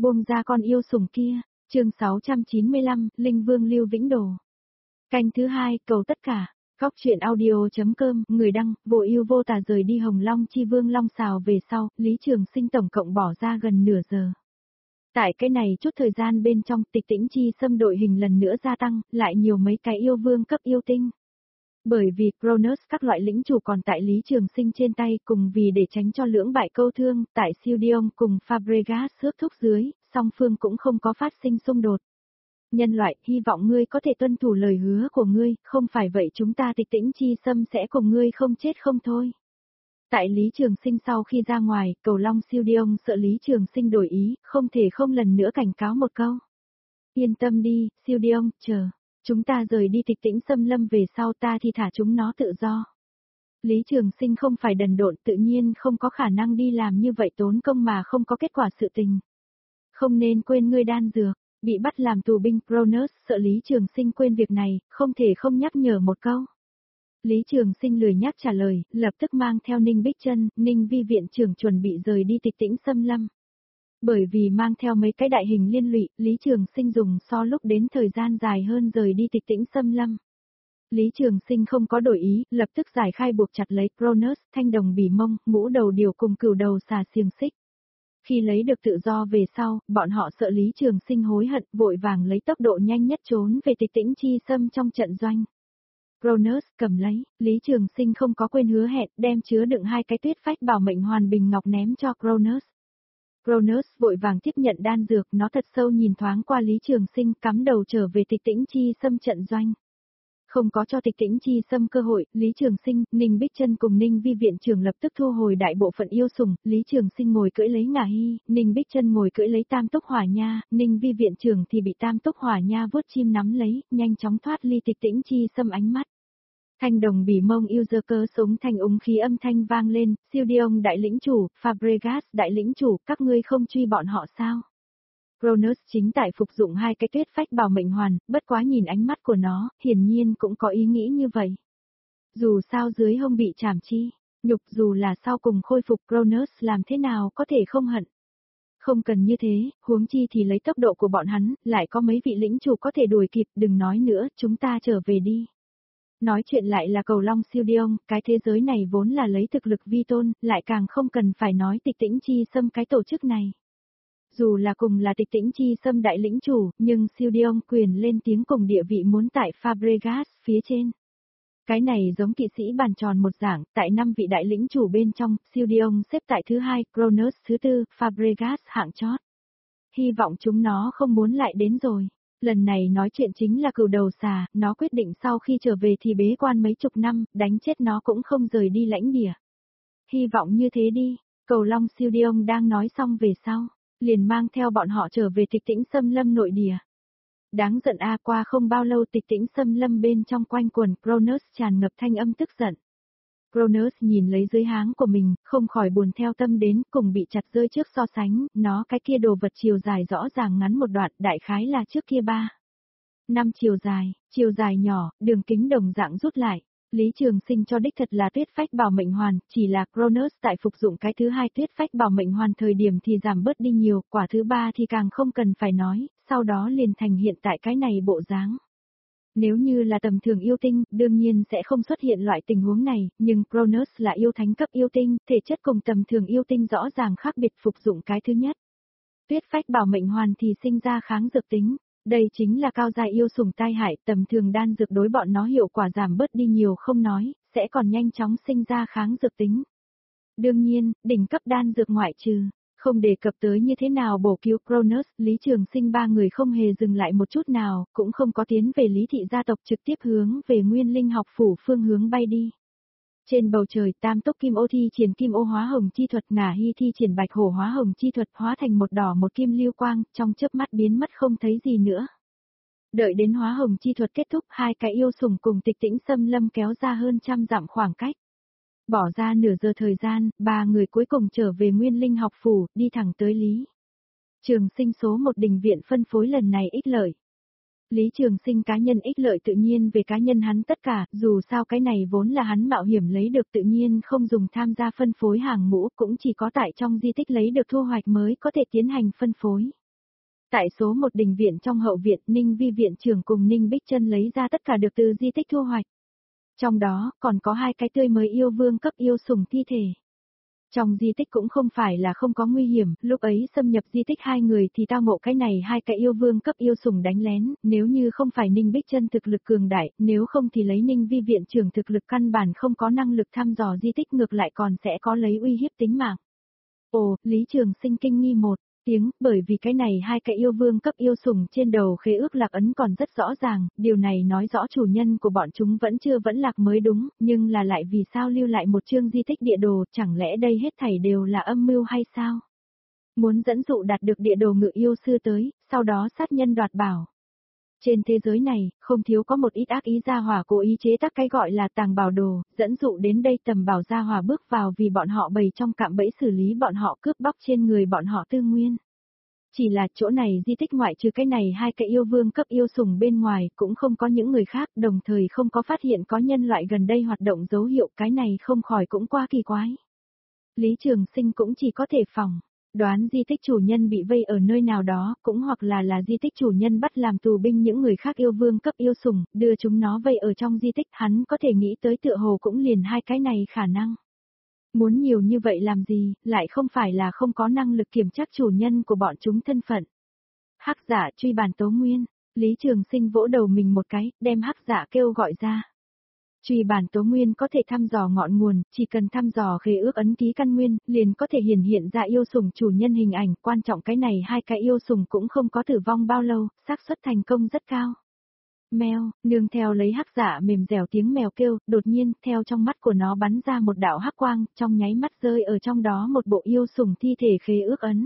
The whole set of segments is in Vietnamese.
Buông ra con yêu sủng kia, chương 695, Linh Vương Lưu Vĩnh Đồ. Canh thứ 2, cầu tất cả. Góc truyện audio.com, người đăng, vô ưu vô tà rời đi Hồng Long Chi Vương Long Xào về sau, Lý Trường Sinh tổng cộng bỏ ra gần nửa giờ. Tại cái này chút thời gian bên trong, Tịch Tĩnh Chi xâm đội hình lần nữa gia tăng, lại nhiều mấy cái yêu vương cấp yêu tinh. Bởi vì Cronus các loại lĩnh chủ còn tại Lý Trường Sinh trên tay, cùng vì để tránh cho lưỡng bại câu thương, tại Siêu Dion cùng Fabregas ước thúc dưới, song phương cũng không có phát sinh xung đột. Nhân loại, hy vọng ngươi có thể tuân thủ lời hứa của ngươi, không phải vậy chúng ta Tịch Tĩnh Chi xâm sẽ cùng ngươi không chết không thôi. Tại Lý Trường Sinh sau khi ra ngoài, Cầu Long Siêu Dion sợ Lý Trường Sinh đổi ý, không thể không lần nữa cảnh cáo một câu. Yên tâm đi, Siêu Dion, chờ. Chúng ta rời đi Tịch Tĩnh xâm lâm về sau ta thì thả chúng nó tự do. Lý Trường Sinh không phải đần độn, tự nhiên không có khả năng đi làm như vậy tốn công mà không có kết quả sự tình. Không nên quên ngươi đan dược, bị bắt làm tù binh Cronus sợ Lý Trường Sinh quên việc này, không thể không nhắc nhở một câu. Lý Trường Sinh lười nhắc trả lời, lập tức mang theo Ninh Bích Trân, Ninh Vi viện trưởng chuẩn bị rời đi Tịch Tĩnh xâm lâm. Bởi vì mang theo mấy cái đại hình liên lụy, Lý Trường Sinh dùng so lúc đến thời gian dài hơn rời đi Tịch Tĩnh xâm lâm. Lý Trường Sinh không có đổi ý, lập tức giải khai buộc chặt lấy Cronus, thanh đồng bỉ mông, ngũ đầu điều cùng cửu đầu xà xiềng xích. Khi lấy được tự do về sau, bọn họ sợ Lý Trường Sinh hối hận, vội vàng lấy tốc độ nhanh nhất trốn về Tịch Tĩnh Chi xâm trong trận doanh. Cronus cầm lấy, Lý Trường Sinh không có quên hứa hẹn, đem chứa đựng hai cái tuyết phách bảo mệnh hoàn bình ngọc ném cho Cronus. Cronus vội vàng tiếp nhận đan dược, nó thật sâu nhìn thoáng qua Lý Trường Sinh, cắm đầu trở về Tịch Tĩnh Chi xâm trận doanh. Không có cho Tịch Tĩnh Chi xâm cơ hội, Lý Trường Sinh, Ninh Bích Trân cùng Ninh Vi viện trưởng lập tức thu hồi đại bộ phận yêu sủng, Lý Trường Sinh ngồi cưỡi lấy Ngà Hy, Ninh Bích Trân ngồi cưỡi lấy Tam Túc Hỏa Nha, Ninh Vi viện trưởng thì bị Tam Túc Hỏa Nha vuốt chim nắm lấy, nhanh chóng thoát ly Tịch Tĩnh Chi xâm ánh mắt. Thanh đồng bỉ mông yêu dơ cơ sống thanh úng khí âm thanh vang lên, Siêu Dion đại lĩnh chủ, Fabregas đại lĩnh chủ, các ngươi không truy bọn họ sao? Cronus chính tại phục dụng hai cái tuyết phách bảo mệnh hoàn, bất quá nhìn ánh mắt của nó, hiển nhiên cũng có ý nghĩ như vậy. Dù sao dưới hông bị trảm chi, nhục dù là sau cùng khôi phục Cronus làm thế nào có thể không hận. Không cần như thế, huống chi thì lấy tốc độ của bọn hắn, lại có mấy vị lĩnh chủ có thể đuổi kịp, đừng nói nữa, chúng ta trở về đi. Nói chuyện lại là Cầu Long Siêu Dion, cái thế giới này vốn là lấy thực lực vi tôn, lại càng không cần phải nói Tịch Tĩnh Chi xâm cái tổ chức này. Dù là cùng là Tịch Tĩnh Chi xâm đại lĩnh chủ, nhưng Siêu Dion quyền lên tiếng cùng địa vị muốn tại Fabregas phía trên. Cái này giống kỵ sĩ bàn tròn một dạng, tại 5 vị đại lĩnh chủ bên trong, Siêu Dion xếp tại thứ 2, Cronus thứ 4, Fabregas hạng chót. Hy vọng chúng nó không muốn lại đến rồi. Lần này nói chuyện chính là cừu đầu xà, nó quyết định sau khi trở về thì bế quan mấy chục năm, đánh chết nó cũng không rời đi lãnh địa. Hy vọng như thế đi, Cầu Long Siêu Dion đang nói xong về sau, liền mang theo bọn họ trở về Tịch Tĩnh xâm lâm nội địa. Đáng giận a, qua không bao lâu Tịch Tĩnh xâm lâm bên trong quanh quần Cronus tràn ngập thanh âm tức giận. Cronus nhìn lấy dưới háng của mình, không khỏi buồn theo tâm đến, cùng bị chặt rơi trước so sánh, nó cái kia đồ vật chiều dài rõ ràng ngắn một đoạn, đại khái là trước kia 5 chiều dài nhỏ, đường kính đồng dạng rút lại. Lý Trường Sinh cho đích thật là tuyết phách bảo mệnh hoàn, chỉ là Cronus tại phục dụng cái thứ 2 tuyết phách bảo mệnh hoàn thời điểm thì giảm bớt đi nhiều, quả thứ 3 thì càng không cần phải nói, sau đó liền thành hiện tại cái này bộ dáng. Nếu như là tầm thường yêu tinh, đương nhiên sẽ không xuất hiện loại tình huống này, nhưng Cronus là yêu thánh cấp yêu tinh, thể chất cùng tầm thường yêu tinh rõ ràng khác biệt, phục dụng cái thứ nhất. Tuyết phách bảo mệnh hoàn thì sinh ra kháng dược tính, đây chính là cao giai yêu sủng tai hại, tầm thường đan dược đối bọn nó hiệu quả giảm bớt đi nhiều không nói, sẽ còn nhanh chóng sinh ra kháng dược tính. Đương nhiên, đỉnh cấp đan dược ngoại trừ. Không đề cập tới như thế nào bổ cứu Cronus, Lý Trường Sinh ba người không hề dừng lại một chút nào, cũng không có tiến về Lý thị gia tộc, trực tiếp hướng về Nguyên Linh học phủ phương hướng bay đi. Trên bầu trời, Tam Túc Kim Ô thi triển Kim Ô hóa hồng chi thuật, Ngà Hy thi triển Bạch Hổ hóa hồng chi thuật, hóa thành một đỏ một kim lưu quang, trong chớp mắt biến mất không thấy gì nữa. Đợi đến hóa hồng chi thuật kết thúc, hai cái yêu sủng cùng Tịch Tĩnh xâm lâm kéo ra hơn 100 dặm khoảng cách. Bỏ ra nửa giờ thời gian, ba người cuối cùng trở về Nguyên Linh học phủ, đi thẳng tới Lý Trường Sinh số 1 đình viện phân phối lần này ích lợi. Lý Trường Sinh cá nhân ích lợi tự nhiên về cá nhân hắn tất cả, dù sao cái này vốn là hắn mạo hiểm lấy được, tự nhiên không dùng tham gia phân phối hàng mũ, cũng chỉ có tại trong di tích lấy được thu hoạch mới có thể tiến hành phân phối. Tại số 1 đình viện trong hậu viện, Ninh Vi viện trưởng cùng Ninh Bích Trân lấy ra tất cả được từ di tích thu hoạch. Trong đó, còn có 2 cái tươi mới yêu vương cấp yêu sủng thi thể. Trong di tích cũng không phải là không có nguy hiểm, lúc ấy xâm nhập di tích 2 người thì tao ngộ cái này 2 cái yêu vương cấp yêu sủng đánh lén, nếu như không phải Ninh Bích Trân thực lực cường đại, nếu không thì lấy Ninh Vi viện trưởng thực lực căn bản không có năng lực thăm dò di tích, ngược lại còn sẽ có lấy uy hiếp tính mạng. Ồ, Lý Trường Sinh kinh nghi một tiếng, bởi vì cái này 2 cái yêu vương cấp yêu sủng trên đầu khế ước lạc ấn còn rất rõ ràng, điều này nói rõ chủ nhân của bọn chúng vẫn lạc mới đúng, nhưng là lại vì sao lưu lại một chương di tích địa đồ, chẳng lẽ đây hết thảy đều là âm mưu hay sao? Muốn dẫn dụ đạt được địa đồ ngự yêu sư tới, sau đó sát nhân đoạt bảo. Trên thế giới này, không thiếu có một ít ác ý gia hỏa cố ý chế tác cái gọi là tàng bảo đồ, dẫn dụ đến đây tầm bảo gia hỏa bước vào vì bọn họ bày trong cạm bẫy xử lý bọn họ cướp bóc trên người bọn họ tư nguyên. Chỉ là chỗ này di tích ngoại trừ cái này 2 cái yêu vương cấp yêu sủng bên ngoài cũng không có những người khác, đồng thời không có phát hiện có nhân loại gần đây hoạt động dấu hiệu, cái này không khỏi cũng quá kỳ quái. Lý Trường Sinh cũng chỉ có thể phỏng đoán di tích chủ nhân bị vây ở nơi nào đó, cũng hoặc là di tích chủ nhân bắt làm tù binh những người khác yêu vương cấp yêu sủng, đưa chúng nó vây ở trong di tích, hắn có thể nghĩ tới tựa hồ cũng liền 2 cái này khả năng. Muốn nhiều như vậy làm gì, lại không phải là không có năng lực kiểm tra chủ nhân của bọn chúng thân phận. Hắc giả truy bản tố nguyên, Lý Trường Sinh vỗ đầu mình một cái, đem hắc giả kêu gọi ra. Truy bản tố nguyên có thể thăm dò ngọn nguồn, chỉ cần thăm dò khế ước ấn ký căn nguyên, liền có thể hiện ra yêu sủng chủ nhân hình ảnh, quan trọng cái này 2 cái yêu sủng cũng không có tử vong bao lâu, xác suất thành công rất cao. Mèo, nương theo lấy hắc giả mềm dẻo tiếng mèo kêu, đột nhiên, theo trong mắt của nó bắn ra một đạo hắc quang, trong nháy mắt rơi ở trong đó một bộ yêu sủng thi thể khế ước ấn.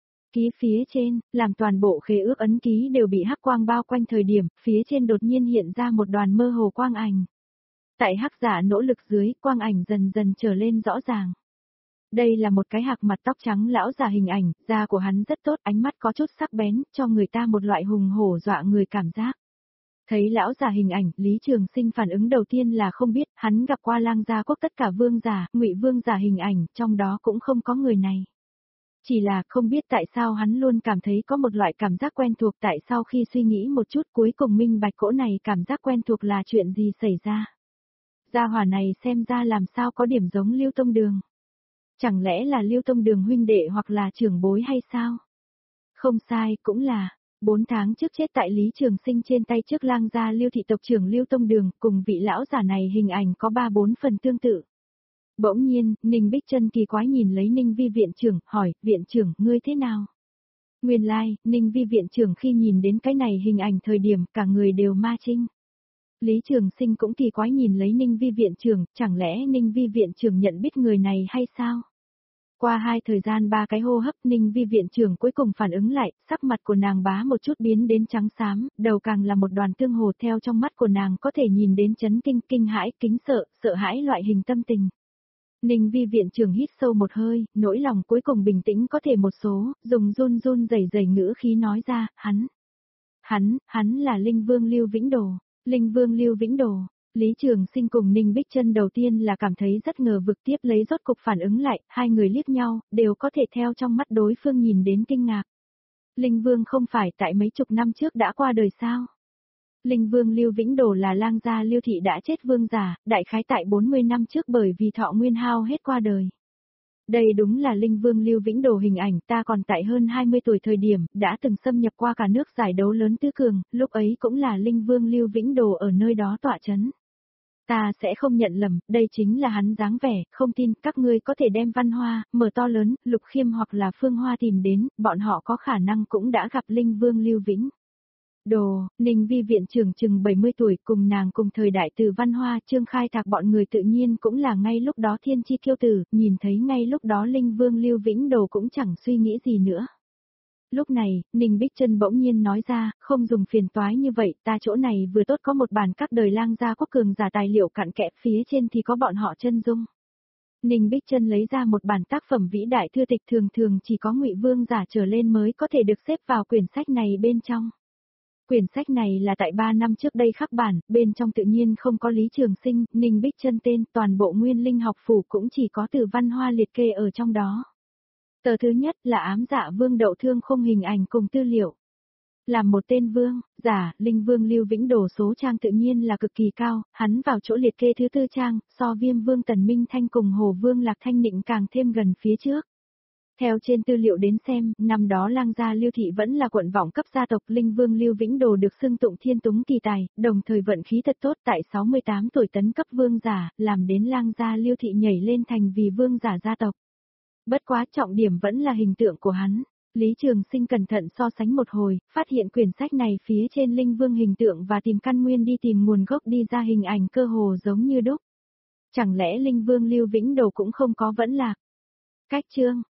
Ký phía trên, làm toàn bộ khế ước ấn ký đều bị hắc quang bao quanh thời điểm, phía trên đột nhiên hiện ra một đoàn mơ hồ quang ảnh. Tại hắc giả nỗ lực dưới, quang ảnh dần dần trở lên rõ ràng. Đây là một cái hạc mặt tóc trắng lão già hình ảnh, da của hắn rất tốt, ánh mắt có chút sắc bén, cho người ta một loại hùng hổ dọa người cảm giác. Thấy lão già hình ảnh, Lý Trường Sinh phản ứng đầu tiên là không biết, hắn gặp qua Lang gia quốc tất cả vương giả, Ngụy vương giả hình ảnh, trong đó cũng không có người này. Chỉ là không biết tại sao hắn luôn cảm thấy có một loại cảm giác quen thuộc, tại sao khi suy nghĩ một chút cuối cùng minh bạch cỗ này cảm giác quen thuộc là chuyện gì xảy ra. Gia hỏa này xem ra làm sao có điểm giống Lưu Tông Đường. Chẳng lẽ là Lưu Tông Đường huynh đệ hoặc là trưởng bối hay sao? Không sai, cũng là 4 tháng trước chết tại Lý Trường Sinh trên tay trước Lang gia Lưu thị tộc trưởng Lưu Tông Đường, cùng vị lão giả này hình ảnh có 3-4 phần tương tự. Bỗng nhiên, Ninh Bích Trân kỳ quái nhìn lấy Ninh Vi viện trưởng, hỏi, viện trưởng, ngươi thế nào? Nguyên lai, Ninh Vi viện trưởng khi nhìn đến cái này hình ảnh thời điểm cả người đều ma trinh. Lý Trường Sinh cũng kỳ quái nhìn lấy Ninh Vi viện trưởng, chẳng lẽ Ninh Vi viện trưởng nhận biết người này hay sao? Qua 2 thời gian 3 cái hô hấp, Ninh Vi viện trưởng cuối cùng phản ứng lại, sắc mặt của nàng bá một chút biến đến trắng xám, đầu càng là một đoàn tương hồ, theo trong mắt của nàng có thể nhìn đến chấn kinh, kinh hãi, kính sợ, sợ hãi loại hình tâm tình. Ninh Vi viện trưởng hít sâu một hơi, nỗi lòng cuối cùng bình tĩnh có thể một số, dùng run run rẩy rẩy ngữ khí nói ra, hắn là Linh Vương Lưu Vĩnh Đồ. Linh Vương Lưu Vĩnh Đồ. Lý Trường Sinh cùng Ninh Bích Trân đầu tiên là cảm thấy rất ngờ vực, tiếp lấy rốt cục phản ứng lại, 2 người liếc nhau, đều có thể theo trong mắt đối phương nhìn đến kinh ngạc. Linh Vương không phải tại mấy chục năm trước đã qua đời sao? Linh Vương Lưu Vĩnh Đồ là Lang gia Lưu thị đã chết vương giả, đại khái tại 40 năm trước bởi vì thọ nguyên hao hết qua đời. Đây đúng là Linh Vương Lưu Vĩnh Đồ hình ảnh, ta còn tại hơn 20 tuổi thời điểm, đã từng xâm nhập qua cả nước giải đấu lớn tứ cường, lúc ấy cũng là Linh Vương Lưu Vĩnh Đồ ở nơi đó tọa chấn. Ta sẽ không nhận lầm, đây chính là hắn dáng vẻ, không tin các ngươi có thể đem Văn Hoa, Mở To Lớn, Lục Khiêm hoặc là Phương Hoa tìm đến, bọn họ có khả năng cũng đã gặp Linh Vương Lưu Vĩnh Đồ. Ninh Vi viện trưởng chừng 70 tuổi, cùng nàng cùng thời đại từ Văn Hoa, Trương Khai Thạc bọn người tự nhiên cũng là ngay lúc đó thiên chi kiêu tử, nhìn thấy ngay lúc đó Linh Vương Lưu Vĩnh Đồ cũng chẳng suy nghĩ gì nữa. Lúc này, Ninh Bích Trân bỗng nhiên nói ra, không dùng phiền toái như vậy, ta chỗ này vừa tốt có một bản các đời Lang gia quốc cường giả tài liệu cặn kẽ, phía trên thì có bọn họ chân dung. Ninh Bích Trân lấy ra một bản tác phẩm vĩ đại thư tịch, thường thường chỉ có Ngụy vương giả trở lên mới có thể được xếp vào quyển sách này bên trong. Quyển sách này là tại 3 năm trước đây khắc bản, bên trong tự nhiên không có Lý Trường Sinh, Ninh Bích Trân tên, toàn bộ Nguyên Linh học phủ cũng chỉ có từ Văn Hoa liệt kê ở trong đó. Tờ thứ nhất là ám dạ vương Đậu Thương Khung hình ảnh cùng tư liệu. Làm một tên vương, giả, Linh Vương Lưu Vĩnh Đồ số trang tự nhiên là cực kỳ cao, hắn vào chỗ liệt kê thứ tư trang, so Viêm Vương Tần Minh Thanh cùng Hồ Vương Lạc Thanh Nịnh càng thêm gần phía trước. Theo trên tư liệu đến xem, năm đó Lang gia Lưu Thị vẫn là quận vọng cấp gia tộc, Linh Vương Lưu Vĩnh Đồ được xưng tụng thiên túng kỳ tài, đồng thời vận khí thật tốt, tại 68 tuổi tấn cấp vương giả, làm đến Lang gia Lưu Thị nhảy lên thành vì vương giả gia tộc. Bất quá trọng điểm vẫn là hình tượng của hắn. Lý Trường Sinh cẩn thận so sánh một hồi, phát hiện quyển sách này phía trên Linh Vương hình tượng và tìm căn nguyên đi tìm nguồn gốc đi ra hình ảnh cơ hồ giống như đúc. Chẳng lẽ Linh Vương Lưu Vĩnh Đồ cũng không có vẫn lạc? Cách chương